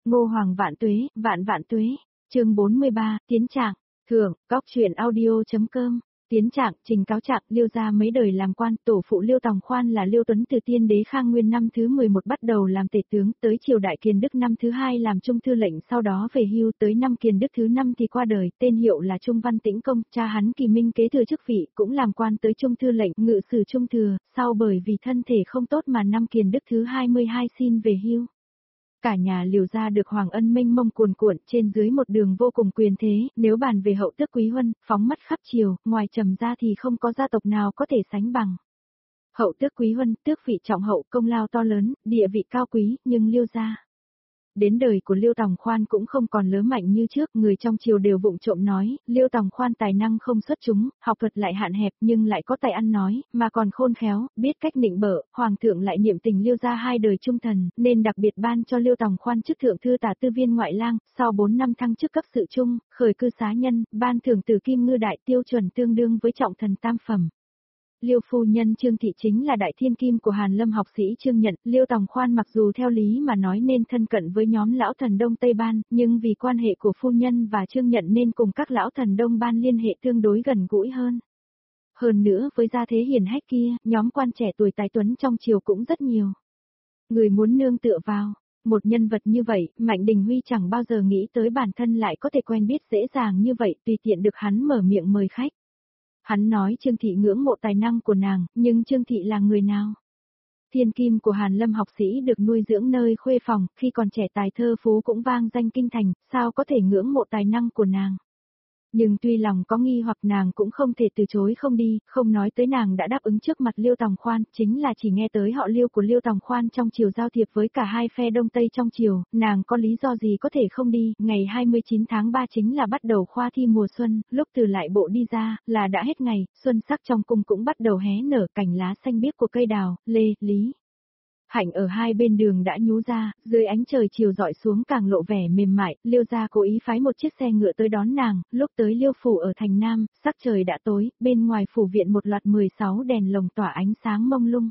Ngô Hoàng vạn tuế, vạn vạn tuế. Chương 43, tiến trạng. Thưởng, góc truyện audio.com. Tiến trạng, trình cáo trạng, Liêu gia mấy đời làm quan, tổ phụ Liêu Tòng Khoan là Liêu Tuấn từ tiên đế Khang Nguyên năm thứ 11 bắt đầu làm tể tướng, tới triều Đại Kiền Đức năm thứ 2 làm trung thư lệnh, sau đó về hưu, tới năm Kiền Đức thứ 5 thì qua đời, tên hiệu là Trung Văn Tĩnh Công, cha hắn Kỳ Minh kế thừa chức vị, cũng làm quan tới trung thư lệnh, ngự sử trung thừa, sau bởi vì thân thể không tốt mà năm Kiền Đức thứ 22 xin về hưu. Cả nhà Liêu gia được hoàng ân mênh mông cuồn cuộn, trên dưới một đường vô cùng quyền thế, nếu bàn về hậu tước quý huân, phóng mắt khắp triều, ngoài Trầm gia thì không có gia tộc nào có thể sánh bằng. Hậu tước quý huân, tước vị trọng hậu, công lao to lớn, địa vị cao quý, nhưng Liêu gia. Đến đời của Liêu Tòng Khoan cũng không còn lớn mạnh như trước, người trong triều đều vụng trộm nói, Liêu Tòng Khoan tài năng không xuất chúng, học thuật lại hạn hẹp nhưng lại có tài ăn nói, mà còn khôn khéo, biết cách nịnh bợ, hoàng thượng lại niệm tình Liêu gia 2 đời trung thần, nên đặc biệt ban cho Liêu Tòng Khoan chức thượng thư tả tư viên ngoại lang, sau 4 năm thăng chức cấp sự trung, khởi cư xá nhân, ban thưởng từ kim ngư đại tiêu chuẩn tương đương với trọng thần tam phẩm. Liêu phu nhân Trương Thị chính là đại thiên kim của Hàn Lâm học sĩ Trương Nhận, Liêu Tòng Khoan mặc dù theo lý mà nói nên thân cận với nhóm lão thần Đông Tây Ban, nhưng vì quan hệ của phu nhân và Trương Nhận nên cùng các lão thần Đông Ban liên hệ tương đối gần gũi hơn. Hơn nữa với gia thế hiển hách kia, nhóm quan trẻ tuổi tài tuấn trong triều cũng rất nhiều. Người muốn nương tựa vào. Một nhân vật như vậy, Mạnh Đình Huy chẳng bao giờ nghĩ tới bản thân lại có thể quen biết dễ dàng như vậy, tùy tiện được hắn mở miệng mời khách. Hắn nói Trương Thị ngưỡng mộ tài năng của nàng, nhưng Trương Thị là người nào? Thiên kim của Hàn Lâm học sĩ được nuôi dưỡng nơi khuê phòng, khi còn trẻ tài thơ phú cũng vang danh kinh thành, sao có thể ngưỡng mộ tài năng của nàng? Nhưng tuy lòng có nghi hoặc nàng cũng không thể từ chối không đi, không nói tới nàng đã đáp ứng trước mặt Liêu Tòng Khoan, chính là chỉ nghe tới họ Liêu của Liêu Tòng Khoan trong triều giao thiệp với cả hai phe Đông Tây trong triều, nàng có lý do gì có thể không đi, ngày 29 tháng 3 chính là bắt đầu khoa thi mùa xuân, lúc từ lại bộ đi ra, là đã hết ngày, xuân sắc trong cung cũng bắt đầu hé nở, cành lá xanh biếc của cây đào, lê, lý. Hạnh ở hai bên đường đã nhú ra, dưới ánh trời chiều dọi xuống càng lộ vẻ mềm mại, Liêu gia cố ý phái một chiếc xe ngựa tới đón nàng, lúc tới Liêu phủ ở thành Nam, sắc trời đã tối, bên ngoài phủ viện một loạt 16 đèn lồng tỏa ánh sáng mông lung.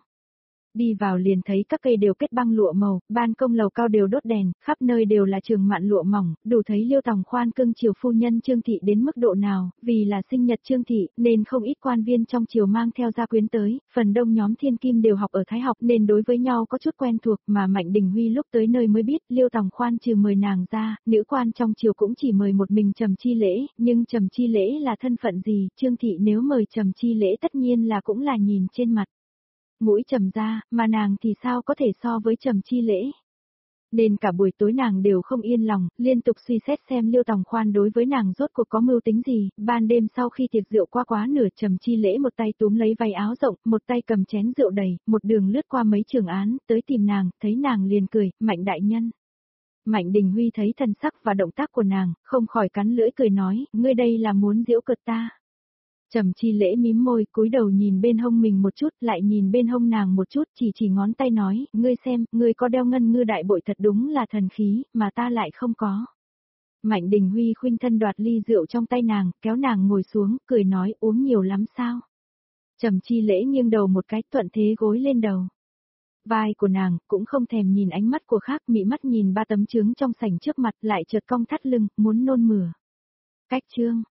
Đi vào liền thấy các cây đều kết băng lụa màu, ban công lầu cao đều đốt đèn, khắp nơi đều là trường mạn lụa mỏng, đủ thấy Liêu Tòng Khoan cưng chiều phu nhân Trương Thị đến mức độ nào, vì là sinh nhật Trương Thị, nên không ít quan viên trong triều mang theo gia quyến tới, phần đông nhóm thiên kim đều học ở Thái học nên đối với nhau có chút quen thuộc, mà Mạnh Đình Huy lúc tới nơi mới biết, Liêu Tòng Khoan trừ mời nàng ra, nữ quan trong triều cũng chỉ mời một mình Trầm Chi Lễ, nhưng Trầm Chi Lễ là thân phận gì, Trương Thị nếu mời Trầm Chi Lễ tất nhiên là cũng là nhìn trên mặt mũi Trầm ra, mà nàng thì sao có thể so với Trầm Chi Lễ. Nên cả buổi tối nàng đều không yên lòng, liên tục suy xét xem Liêu Tòng Khoan đối với nàng rốt cuộc có mưu tính gì, ban đêm sau khi tiệc rượu qua quá nửa Trầm Chi Lễ một tay túm lấy váy áo rộng, một tay cầm chén rượu đầy, một đường lướt qua mấy trường án, tới tìm nàng, thấy nàng liền cười, Mạnh đại nhân. Mạnh Đình Huy thấy thần sắc và động tác của nàng, không khỏi cắn lưỡi cười nói, ngươi đây là muốn giễu cợt ta. Trầm Chi Lễ mím môi, cúi đầu nhìn bên hông mình một chút, lại nhìn bên hông nàng một chút, chỉ ngón tay nói, ngươi xem, ngươi có đeo ngân ngư đại bội thật đúng là thần khí, mà ta lại không có. Mạnh Đình Huy khuynh thân đoạt ly rượu trong tay nàng, kéo nàng ngồi xuống, cười nói, uống nhiều lắm sao? Trầm Chi Lễ nghiêng đầu một cái, thuận thế gối lên đầu. Vai của nàng, cũng không thèm nhìn ánh mắt của khác, mị mắt nhìn 3 tấm trướng trong sảnh trước mặt, lại chợt cong thắt lưng, muốn nôn mửa. Cách chương.